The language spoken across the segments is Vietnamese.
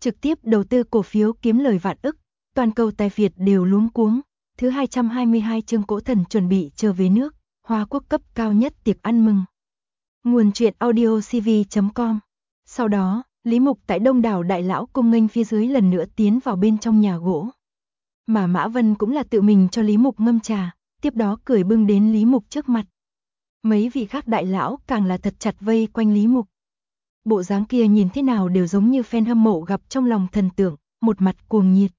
trực tiếp đầu tư cổ phiếu kiếm lời vạn ức, toàn cầu tài Việt đều luống cuống. Thứ 222 chương Cỗ Thần chuẩn bị trở về nước, Hoa Quốc cấp cao nhất tiệc ăn mừng. Nguồn truyện audio cv.com. Sau đó, Lý Mục tại đông đảo đại lão cung nghênh phía dưới lần nữa tiến vào bên trong nhà gỗ. Mà Mã Vân cũng là tự mình cho Lý Mục ngâm trà, tiếp đó cười bưng đến Lý Mục trước mặt. Mấy vị khác đại lão càng là thật chặt vây quanh Lý Mục. Bộ dáng kia nhìn thế nào đều giống như fan hâm mộ gặp trong lòng thần tượng, một mặt cuồng nhiệt.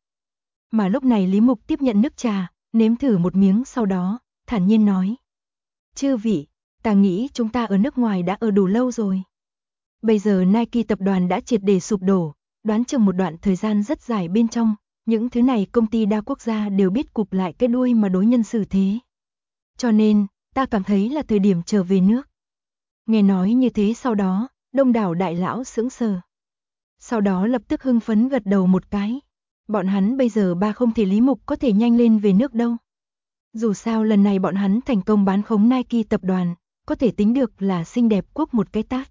Mà lúc này Lý Mục tiếp nhận nước trà, nếm thử một miếng sau đó, thản nhiên nói. Chư vị, ta nghĩ chúng ta ở nước ngoài đã ở đủ lâu rồi. Bây giờ Nike tập đoàn đã triệt để sụp đổ, đoán chừng một đoạn thời gian rất dài bên trong, những thứ này công ty đa quốc gia đều biết cụp lại cái đuôi mà đối nhân xử thế. Cho nên, ta cảm thấy là thời điểm trở về nước. Nghe nói như thế sau đó, đông đảo đại lão sững sờ. Sau đó lập tức hưng phấn gật đầu một cái. Bọn hắn bây giờ không thể Lý Mục có thể nhanh lên về nước đâu. Dù sao lần này bọn hắn thành công bán khống Nike tập đoàn, có thể tính được là xinh đẹp quốc một cái tát.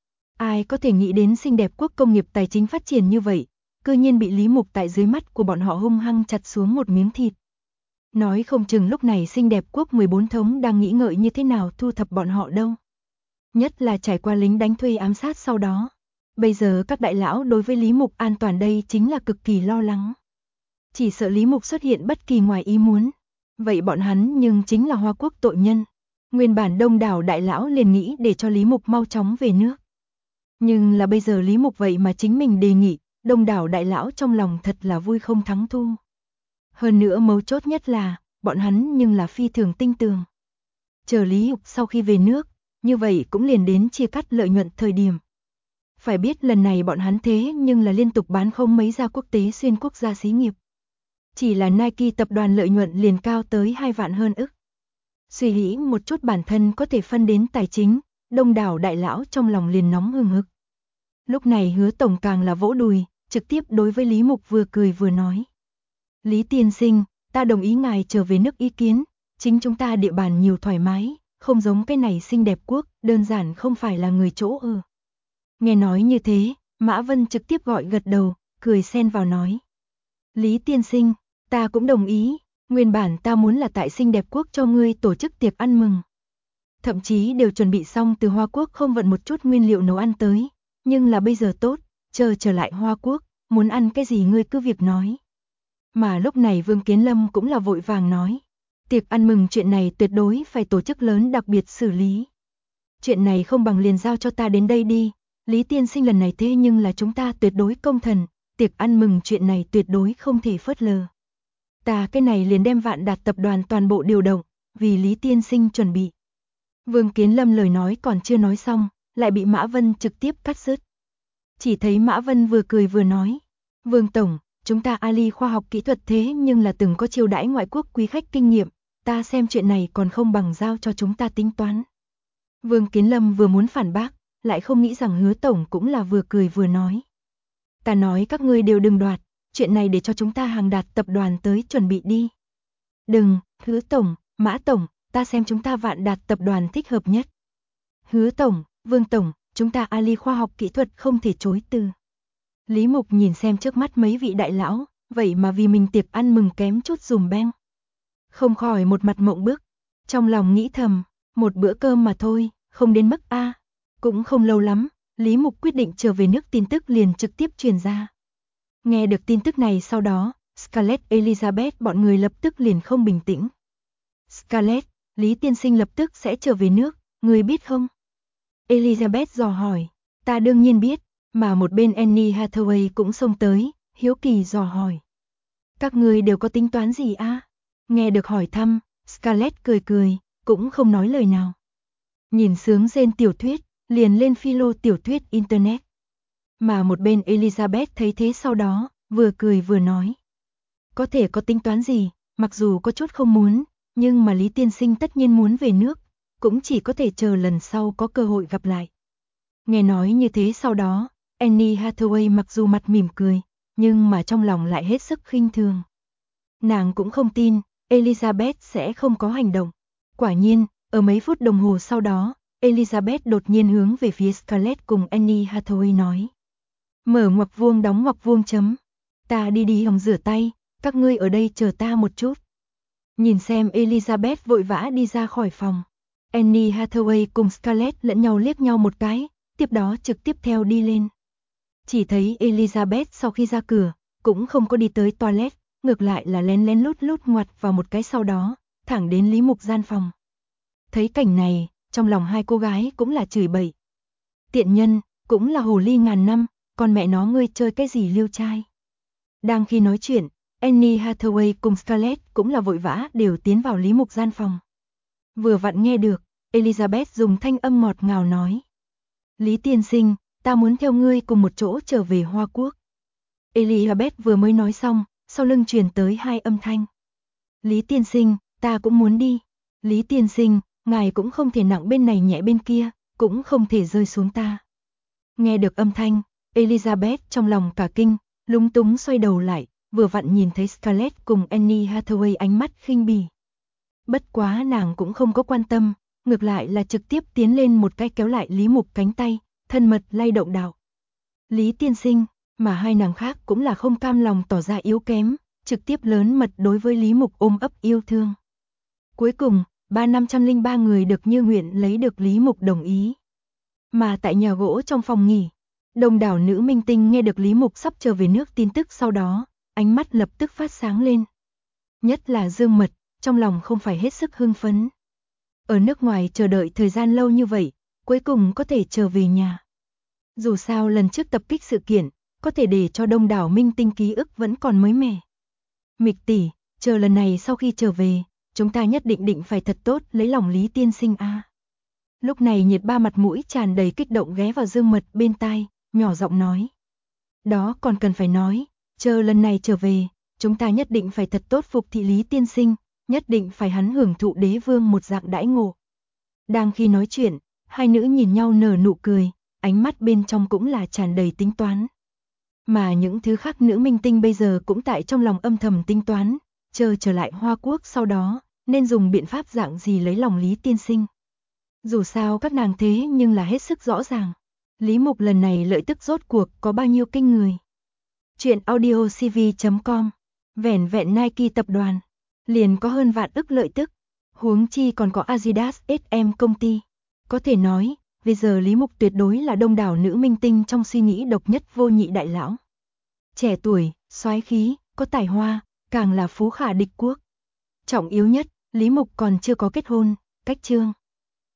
Ai có thể nghĩ đến xinh đẹp quốc công nghiệp tài chính phát triển như vậy, cư nhiên bị Lý Mục tại dưới mắt của bọn họ hung hăng chặt xuống một miếng thịt. Nói không chừng lúc này xinh đẹp quốc 14 thống đang nghĩ ngợi như thế nào thu thập bọn họ đâu. Nhất là trải qua lính đánh thuê ám sát sau đó. Bây giờ các đại lão đối với Lý Mục an toàn đây chính là cực kỳ lo lắng. Chỉ sợ Lý Mục xuất hiện bất kỳ ngoài ý muốn. Vậy bọn hắn nhưng chính là Hoa Quốc tội nhân. Nguyên bản đông đảo đại lão liền nghĩ để cho Lý Mục mau chóng về nước. Nhưng là bây giờ Lý Mục vậy mà chính mình đề nghị, đông đảo đại lão trong lòng thật là vui không thắng thu. Hơn nữa mấu chốt nhất là, bọn hắn nhưng là phi thường tinh tường. Chờ Lý Mục sau khi về nước, như vậy cũng liền đến chia cắt lợi nhuận thời điểm. Phải biết lần này bọn hắn thế nhưng là liên tục bán không mấy gia quốc tế xuyên quốc gia xí nghiệp. Chỉ là Nike tập đoàn lợi nhuận liền cao tới 2 vạn hơn ức. Suy nghĩ một chút bản thân có thể phân đến tài chính, đông đảo đại lão trong lòng liền nóng hừng hực. Lúc này Hứa tổng càng là vỗ đùi, trực tiếp đối với Lý Mục vừa cười vừa nói. Lý tiên sinh, ta đồng ý ngài trở về nước ý kiến, chính chúng ta địa bàn nhiều thoải mái, không giống cái này xinh đẹp quốc, đơn giản không phải là người chỗ ở. Nghe nói như thế, Mã Vân trực tiếp gọi gật đầu, cười xen vào nói. Lý tiên sinh, ta cũng đồng ý, nguyên bản ta muốn là tại xinh đẹp quốc cho ngươi tổ chức tiệc ăn mừng. Thậm chí đều chuẩn bị xong từ Hoa Quốc không vận một chút nguyên liệu nấu ăn tới, nhưng là bây giờ tốt, trở lại Hoa Quốc, muốn ăn cái gì ngươi cứ việc nói. Mà lúc này Vương Kiến Lâm cũng là vội vàng nói. Tiệc ăn mừng chuyện này tuyệt đối phải tổ chức lớn đặc biệt xử lý. Chuyện này không bằng liền giao cho ta đến đây đi. Lý tiên sinh lần này thế nhưng là chúng ta tuyệt đối công thần, tiệc ăn mừng chuyện này tuyệt đối không thể phớt lờ. Ta cái này liền đem Vạn Đạt tập đoàn toàn bộ điều động, vì Lý tiên sinh chuẩn bị. Vương Kiến Lâm lời nói còn chưa nói xong, lại bị Mã Vân trực tiếp cắt dứt. Chỉ thấy Mã Vân vừa cười vừa nói, Vương Tổng, chúng ta Ali khoa học kỹ thuật thế nhưng là từng có chiêu đãi ngoại quốc quý khách kinh nghiệm, ta xem chuyện này còn không bằng giao cho chúng ta tính toán. Vương Kiến Lâm vừa muốn phản bác, lại không nghĩ rằng Hứa tổng cũng là vừa cười vừa nói. Ta nói các ngươi đều đừng đoạt, chuyện này để cho chúng ta Hàng Đạt tập đoàn tới chuẩn bị đi. Đừng, Hứa tổng, Mã tổng, ta xem chúng ta Vạn Đạt tập đoàn thích hợp nhất. Hứa tổng, Vương tổng, chúng ta Ali khoa học kỹ thuật không thể chối từ. Lý Mục nhìn xem trước mắt mấy vị đại lão, vậy mà vì mình tiệc ăn mừng kém chút dùm beng. Không khỏi một mặt mộng bức, trong lòng nghĩ thầm, một bữa cơm mà thôi, không đến mức a. Cũng không lâu lắm, Lý Mục quyết định trở về nước tin tức liền trực tiếp truyền ra. Nghe được tin tức này sau đó, Scarlett Elizabeth bọn người lập tức liền không bình tĩnh. Scarlett, Lý tiên sinh lập tức sẽ trở về nước, người biết không? Elizabeth dò hỏi, ta đương nhiên biết, mà một bên Annie Hathaway cũng xông tới, hiếu kỳ dò hỏi. Các người đều có tính toán gì a? Nghe được hỏi thăm, Scarlett cười cười, cũng không nói lời nào. Nhìn sướng rên tiểu thuyết, liền lên philo tiểu thuyết internet. Mà một bên Elizabeth thấy thế sau đó, vừa cười vừa nói. Có thể có tính toán gì, mặc dù có chút không muốn, nhưng mà Lý tiên sinh tất nhiên muốn về nước, cũng chỉ có thể chờ lần sau có cơ hội gặp lại. Nghe nói như thế sau đó, Annie Hathaway mặc dù mặt mỉm cười, nhưng mà trong lòng lại hết sức khinh thường. Nàng cũng không tin, Elizabeth sẽ không có hành động. Quả nhiên, ở mấy phút đồng hồ sau đó, Elizabeth đột nhiên hướng về phía Scarlett cùng Annie Hathaway nói. Mở ngoặc vuông đóng ngoặc vuông chấm. Ta đi hòng rửa tay, các ngươi ở đây chờ ta một chút. Nhìn xem Elizabeth vội vã đi ra khỏi phòng. Anne Hathaway cùng Scarlett lẫn nhau liếc nhau một cái, tiếp đó trực tiếp theo đi lên. Chỉ thấy Elizabeth sau khi ra cửa, cũng không có đi tới toilet, ngược lại là lén lén lút lút ngoặt vào một cái sau đó, thẳng đến Lý Mục gian phòng. Thấy cảnh này, trong lòng hai cô gái cũng là chửi bậy. Tiện nhân, cũng là hồ ly ngàn năm, còn mẹ nó ngươi chơi cái gì liêu trai. Đang khi nói chuyện, Anne Hathaway cùng Scarlett cũng là vội vã đều tiến vào Lý Mục gian phòng. Vừa vặn nghe được, Elizabeth dùng thanh âm ngọt ngào nói. Lý tiên sinh, ta muốn theo ngươi cùng một chỗ trở về Hoa Quốc. Elizabeth vừa mới nói xong, sau lưng truyền tới hai âm thanh. Lý tiên sinh, ta cũng muốn đi. Lý tiên sinh, ngài cũng không thể nặng bên này nhẹ bên kia, cũng không thể rơi xuống ta. Nghe được âm thanh, Elizabeth trong lòng cả kinh, lúng túng xoay đầu lại, vừa vặn nhìn thấy Scarlett cùng Anne Hathaway ánh mắt khinh bỉ. Bất quá nàng cũng không có quan tâm, ngược lại là trực tiếp tiến lên một cái kéo lại Lý Mục cánh tay, thân mật lay động đạo. Lý tiên sinh, mà hai nàng khác cũng là không cam lòng tỏ ra yếu kém, trực tiếp lớn mật đối với Lý Mục ôm ấp yêu thương. Cuối cùng, 503 người được như nguyện lấy được Lý Mục đồng ý. Mà tại nhà gỗ trong phòng nghỉ, đông đảo nữ minh tinh nghe được Lý Mục sắp trở về nước tin tức sau đó, ánh mắt lập tức phát sáng lên. Nhất là Dương Mật, trong lòng không phải hết sức hưng phấn. Ở nước ngoài chờ đợi thời gian lâu như vậy, cuối cùng có thể trở về nhà. Dù sao lần trước tập kích sự kiện, có thể để cho đông đảo minh tinh ký ức vẫn còn mới mẻ. Mịch tỷ, chờ lần này sau khi trở về, chúng ta nhất định phải thật tốt lấy lòng Lý tiên sinh a. Lúc này Nhiệt Ba mặt mũi tràn đầy kích động ghé vào Dương Mật bên tai, nhỏ giọng nói. Đó còn cần phải nói, chờ lần này trở về, chúng ta nhất định phải thật tốt phục thị Lý tiên sinh, nhất định phải hắn hưởng thụ đế vương một dạng đãi ngộ. Đang khi nói chuyện, hai nữ nhìn nhau nở nụ cười, ánh mắt bên trong cũng là tràn đầy tính toán. Mà những thứ khác nữ minh tinh bây giờ cũng tại trong lòng âm thầm tính toán, chờ trở lại Hoa Quốc sau đó, nên dùng biện pháp dạng gì lấy lòng Lý tiên sinh. Dù sao các nàng thế nhưng là hết sức rõ ràng. Lý Mục lần này lợi tức rốt cuộc có bao nhiêu kinh người. Chuyện audio cv.com, vẻn vẹn Nike tập đoàn, liền có hơn vạn ức lợi tức, huống chi còn có Adidas SM công ty. Có thể nói, bây giờ Lý Mục tuyệt đối là đông đảo nữ minh tinh trong suy nghĩ độc nhất vô nhị đại lão. Trẻ tuổi, soái khí, có tài hoa, càng là phú khả địch quốc. Trọng yếu nhất, Lý Mục còn chưa có kết hôn, cách chương.